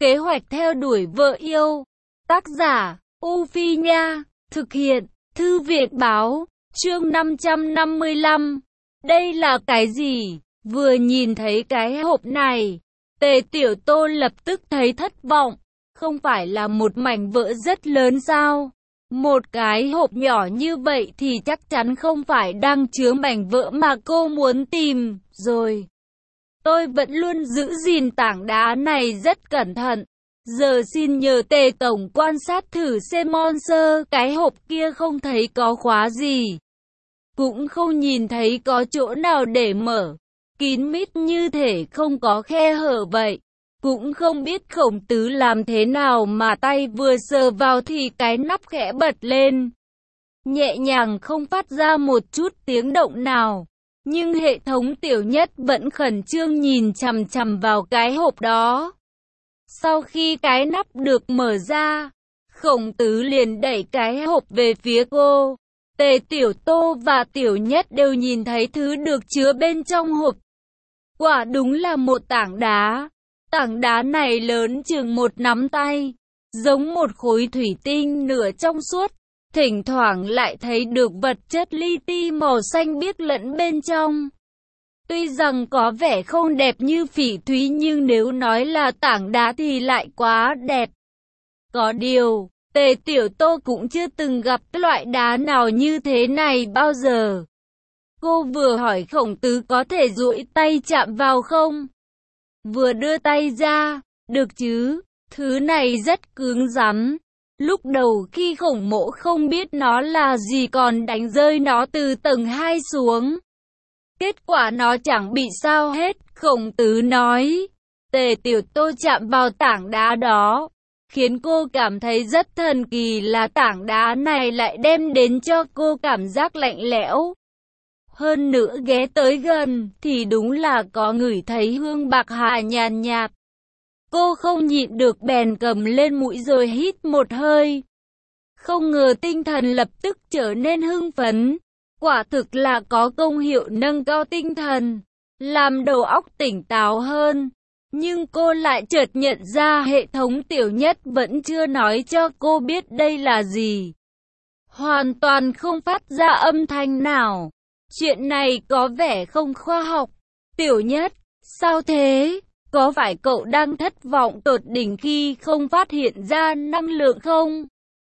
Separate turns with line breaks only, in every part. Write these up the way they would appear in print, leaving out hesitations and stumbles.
Kế hoạch theo đuổi vợ yêu. Tác giả, U Phi Nha. Thực hiện, Thư viện Báo. Chương 555. Đây là cái gì? Vừa nhìn thấy cái hộp này, Tề Tiểu Tô lập tức thấy thất vọng. Không phải là một mảnh vỡ rất lớn sao? Một cái hộp nhỏ như vậy thì chắc chắn không phải đang chứa mảnh vỡ mà cô muốn tìm rồi. Tôi vẫn luôn giữ gìn tảng đá này rất cẩn thận. Giờ xin nhờ Tề Tổng quan sát thử xem Monster, cái hộp kia không thấy có khóa gì. Cũng không nhìn thấy có chỗ nào để mở. Kín mít như thể không có khe hở vậy. Cũng không biết Khổng Tứ làm thế nào mà tay vừa sờ vào thì cái nắp khẽ bật lên. Nhẹ nhàng không phát ra một chút tiếng động nào. Nhưng hệ thống Tiểu Nhất vẫn khẩn trương nhìn chằm chằm vào cái hộp đó. Sau khi cái nắp được mở ra, Khổng Tứ liền đẩy cái hộp về phía cô. Tề Tiểu Tô và Tiểu Nhất đều nhìn thấy thứ được chứa bên trong hộp. Quả đúng là một tảng đá. Tảng đá này lớn chừng một nắm tay, giống một khối thủy tinh nửa trong suốt. Thỉnh thoảng lại thấy được vật chất li ti màu xanh biếc lẫn bên trong. Tuy rằng có vẻ không đẹp như phỉ thúy nhưng nếu nói là tảng đá thì lại quá đẹp. Có điều, Tề Tiểu Tô cũng chưa từng gặp loại đá nào như thế này bao giờ. Cô vừa hỏi Khổng Tứ có thể duỗi tay chạm vào không? Vừa đưa tay ra, được chứ, thứ này rất cứng rắn. Lúc đầu khi Khổng Mỗ không biết nó là gì còn đánh rơi nó từ tầng 2 xuống. Kết quả nó chẳng bị sao hết, Khổng Tứ nói. Tề Tiểu Tô chạm vào tảng đá đó, khiến cô cảm thấy rất thần kỳ là tảng đá này lại đem đến cho cô cảm giác lạnh lẽo. Hơn nữa ghé tới gần thì đúng là có ngửi thấy hương bạc hà nhàn nhạt. Cô không nhịn được bèn cầm lên mũi rồi hít một hơi. Không ngờ tinh thần lập tức trở nên hưng phấn. Quả thực là có công hiệu nâng cao tinh thần, làm đầu óc tỉnh táo hơn. Nhưng cô lại chợt nhận ra hệ thống Tiểu Nhất vẫn chưa nói cho cô biết đây là gì. Hoàn toàn không phát ra âm thanh nào. Chuyện này có vẻ không khoa học. Tiểu Nhất, sao thế? Có phải cậu đang thất vọng tột đỉnh khi không phát hiện ra năng lượng không?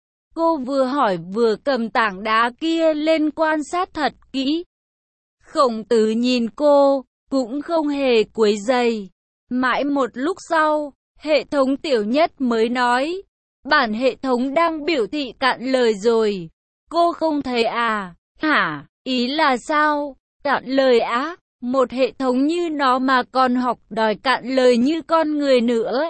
Cô vừa hỏi vừa cầm tảng đá kia lên quan sát thật kỹ. Khổng Tứ nhìn cô, cũng không hề quấy rầy. Mãi một lúc sau, hệ thống Tiểu Nhất mới nói. Bản hệ thống đang biểu thị cạn lời rồi. Cô không thấy à? Hả? Ý là sao? Cạn lời á? Một hệ thống như nó mà còn học đòi cạn lời như con người nữa.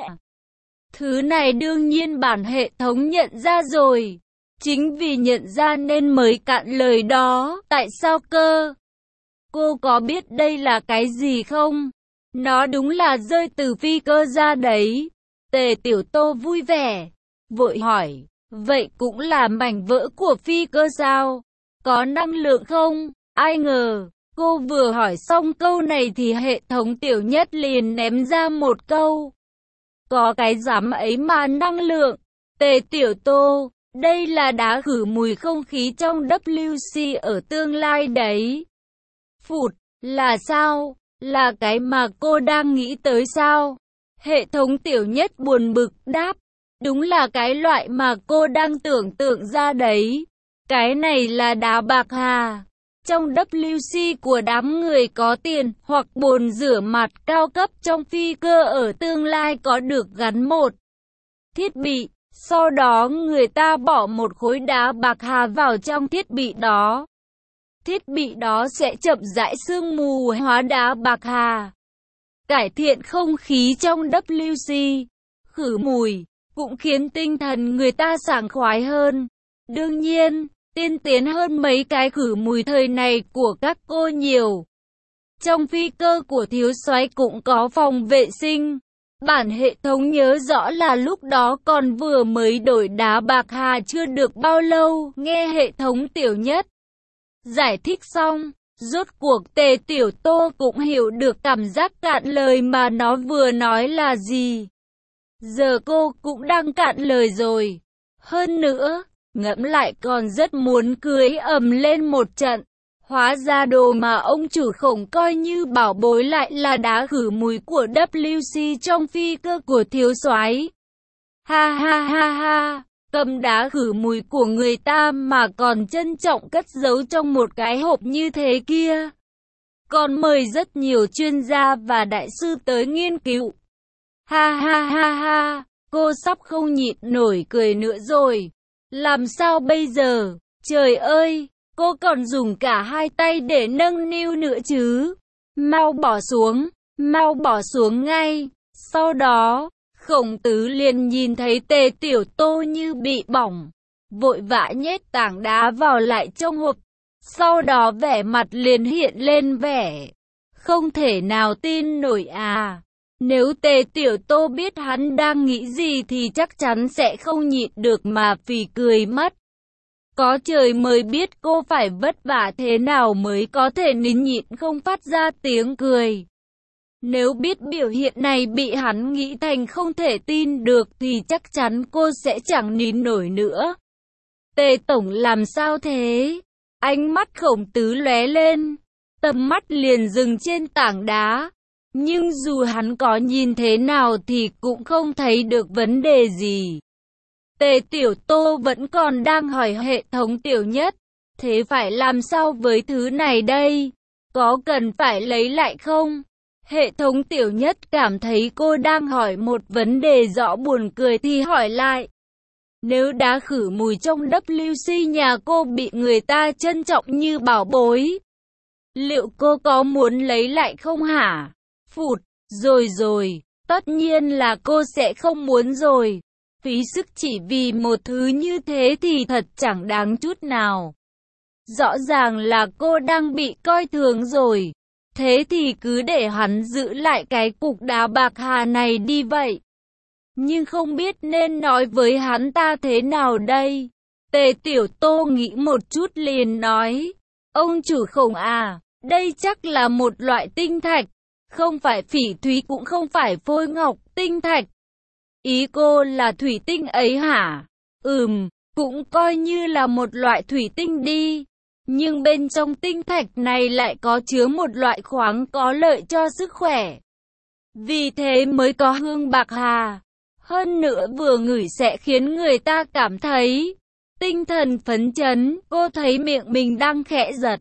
Thứ này đương nhiên bản hệ thống nhận ra rồi. Chính vì nhận ra nên mới cạn lời đó. Tại sao cơ? Cô có biết đây là cái gì không? Nó đúng là rơi từ phi cơ ra đấy. Tề Tiểu Tô vui vẻ, vội hỏi. Vậy cũng là mảnh vỡ của phi cơ sao? Có năng lượng không? Ai ngờ, cô vừa hỏi xong câu này thì hệ thống Tiểu Nhất liền ném ra một câu. Có cái dám ấy mà năng lượng. Tề Tiểu Tô, đây là đá khử mùi không khí trong WC ở tương lai đấy. Phụt, là sao? Là cái mà cô đang nghĩ tới sao? Hệ thống Tiểu Nhất buồn bực đáp. Đúng là cái loại mà cô đang tưởng tượng ra đấy. Cái này là đá bạc hà. Trong WC của đám người có tiền hoặc bồn rửa mặt cao cấp trong phi cơ ở tương lai có được gắn một thiết bị. Sau đó người ta bỏ một khối đá bạc hà vào trong thiết bị đó. Thiết bị đó sẽ chậm rãi sương mù hóa đá bạc hà. Cải thiện không khí trong WC. Khử mùi. Cũng khiến tinh thần người ta sảng khoái hơn. Đương nhiên, tiên tiến hơn mấy cái khử mùi thời này của các cô nhiều. Trong phi cơ của thiếu soái cũng có phòng vệ sinh. Bản hệ thống nhớ rõ là lúc đó còn vừa mới đổi đá bạc hà chưa được bao lâu. Nghe hệ thống Tiểu Nhất giải thích xong, rốt cuộc Tề Tiểu Tô cũng hiểu được cảm giác cạn lời mà nó vừa nói là gì. Giờ cô cũng đang cạn lời rồi. Hơn nữa, ngẫm lại còn rất muốn cưới ầm lên một trận. Hóa ra đồ mà ông chủ Khổng coi như bảo bối lại là đá khử mùi của WC trong phi cơ của thiếu soái. Ha ha ha ha, cầm đá khử mùi của người ta mà còn trân trọng cất giấu trong một cái hộp như thế kia. Còn mời rất nhiều chuyên gia và đại sư tới nghiên cứu. Ha ha ha ha, cô sắp không nhịn nổi cười nữa rồi. Làm sao bây giờ? Trời ơi, cô còn dùng cả hai tay để nâng niu nữa chứ. Mau bỏ xuống ngay. Sau đó, Khổng Tứ liền nhìn thấy Tề Tiểu Tô như bị bỏng, vội vã nhét tảng đá vào lại trong hộp. Sau đó vẻ mặt liền hiện lên vẻ không thể nào tin nổi à. Nếu Tề Tiểu Tô biết hắn đang nghĩ gì thì chắc chắn sẽ không nhịn được mà phì cười mất. Có trời mới biết cô phải vất vả thế nào mới có thể nín nhịn không phát ra tiếng cười. Nếu biết biểu hiện này bị hắn nghĩ thành không thể tin được thì chắc chắn cô sẽ chẳng nín nổi nữa. Tề Tổng làm sao thế? Ánh mắt Khổng Tứ lóe lên, tầm mắt liền dừng trên tảng đá. Nhưng dù hắn có nhìn thế nào thì cũng không thấy được vấn đề gì. Tề Tiểu Tô vẫn còn đang hỏi hệ thống Tiểu Nhất. Thế phải làm sao với thứ này đây? Có cần phải lấy lại không? Hệ thống Tiểu Nhất cảm thấy cô đang hỏi một vấn đề rõ buồn cười thì hỏi lại. Nếu đá khử mùi trong WC nhà cô bị người ta trân trọng như bảo bối, liệu cô có muốn lấy lại không hả? Phụt, rồi, tất nhiên là cô sẽ không muốn rồi. Phí sức chỉ vì một thứ như thế thì thật chẳng đáng chút nào. Rõ ràng là cô đang bị coi thường rồi. Thế thì cứ để hắn giữ lại cái cục đá bạc hà này đi vậy. Nhưng không biết nên nói với hắn ta thế nào đây? Tề Tiểu Tô nghĩ một chút liền nói. Ông chủ Khổng à, đây chắc là một loại tinh thạch. Không phải phỉ thúy cũng không phải phôi ngọc, tinh thạch. Ý cô là thủy tinh ấy hả? Cũng coi như là một loại thủy tinh đi. Nhưng bên trong tinh thạch này lại có chứa một loại khoáng có lợi cho sức khỏe. Vì thế mới có hương bạc hà. Hơn nữa vừa ngửi sẽ khiến người ta cảm thấy tinh thần phấn chấn. Cô thấy miệng mình đang khẽ giật.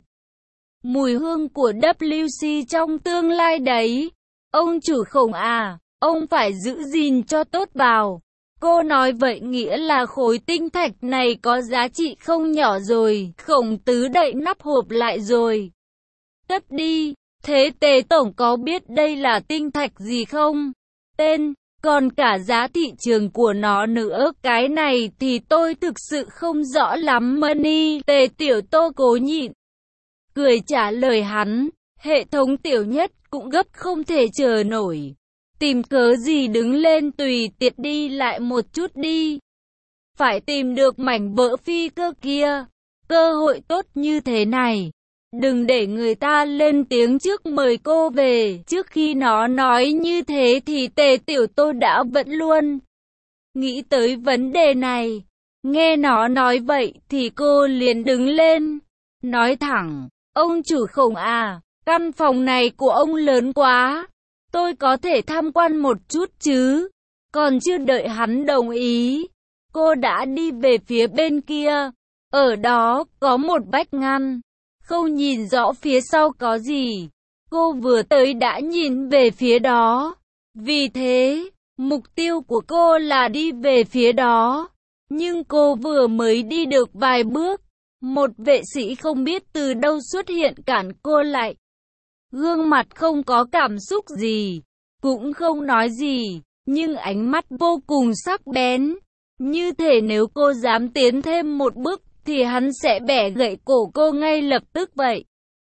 Mùi hương của WC trong tương lai đấy. Ông chủ Khổng à, ông phải giữ gìn cho tốt vào. Cô nói vậy nghĩa là khối tinh thạch này có giá trị không nhỏ rồi. Khổng Tứ đậy nắp hộp lại rồi. Cất đi. Thế Tề Tổng có biết đây là tinh thạch gì không? Tên, còn cả giá thị trường của nó nữa. Cái này thì tôi thực sự không rõ lắm Money. Tề Tiểu Tô cố nhịn cười trả lời hắn. Hệ thống Tiểu Nhất cũng gấp không thể chờ nổi. Tìm cớ gì đứng lên tùy tiện đi lại một chút đi. Phải tìm được mảnh vỡ phi cơ kia. Cơ hội tốt như thế này. Đừng để người ta lên tiếng trước mời cô về. Trước khi nó nói như thế thì Tề Tiểu Tô đã vẫn luôn nghĩ tới vấn đề này. Nghe nó nói vậy thì cô liền đứng lên. Nói thẳng, ông chủ Khổng à, căn phòng này của ông lớn quá. Tôi có thể tham quan một chút chứ? Còn chưa đợi hắn đồng ý, cô đã đi về phía bên kia. Ở đó có một vách ngăn, không nhìn rõ phía sau có gì. Cô vừa tới đã nhìn về phía đó. Vì thế, mục tiêu của cô là đi về phía đó. Nhưng cô vừa mới đi được vài bước, một vệ sĩ không biết từ đâu xuất hiện cản cô lại. Gương mặt không có cảm xúc gì, cũng không nói gì, nhưng ánh mắt vô cùng sắc bén. Như thể nếu cô dám tiến thêm một bước thì hắn sẽ bẻ gãy cổ cô ngay lập tức vậy.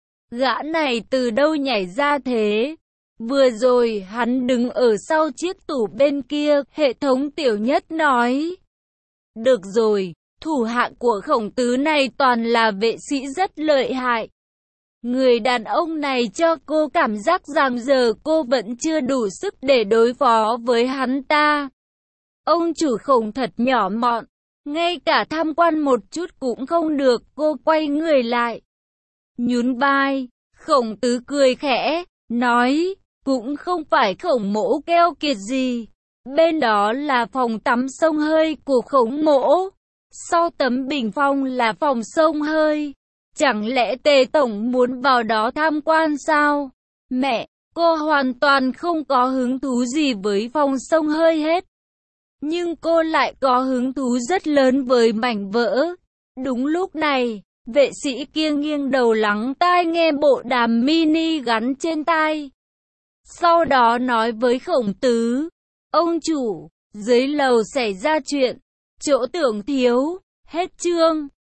Gã này từ đâu nhảy ra thế? Vừa rồi hắn đứng ở sau chiếc tủ bên kia, hệ thống Tiểu Nhất nói. Được rồi, thủ hạ của Khổng Tứ này toàn là vệ sĩ rất lợi hại. Người đàn ông này cho cô cảm giác rằng giờ cô vẫn chưa đủ sức để đối phó với hắn ta. Ông chủ Khổng thật nhỏ mọn, ngay cả tham quan một chút cũng không được. Cô quay người lại, nhún vai. Khổng Tứ cười khẽ, nói, cũng không phải Khổng mỗ keo kiệt gì. Bên đó là phòng tắm xông hơi của Khổng mỗ. Sau tấm bình phong là phòng xông hơi. Chẳng lẽ Tề Tổng muốn vào đó tham quan sao? Mẹ, cô hoàn toàn không có hứng thú gì với phòng xông hơi hết. Nhưng cô lại có hứng thú rất lớn với mảnh vỡ. Đúng lúc này, vệ sĩ kia nghiêng đầu lắng tai nghe bộ đàm mini gắn trên tai. Sau đó nói với Khổng Tứ, ông chủ, dưới lầu xảy ra chuyện, chỗ tưởng thiếu, hết chương.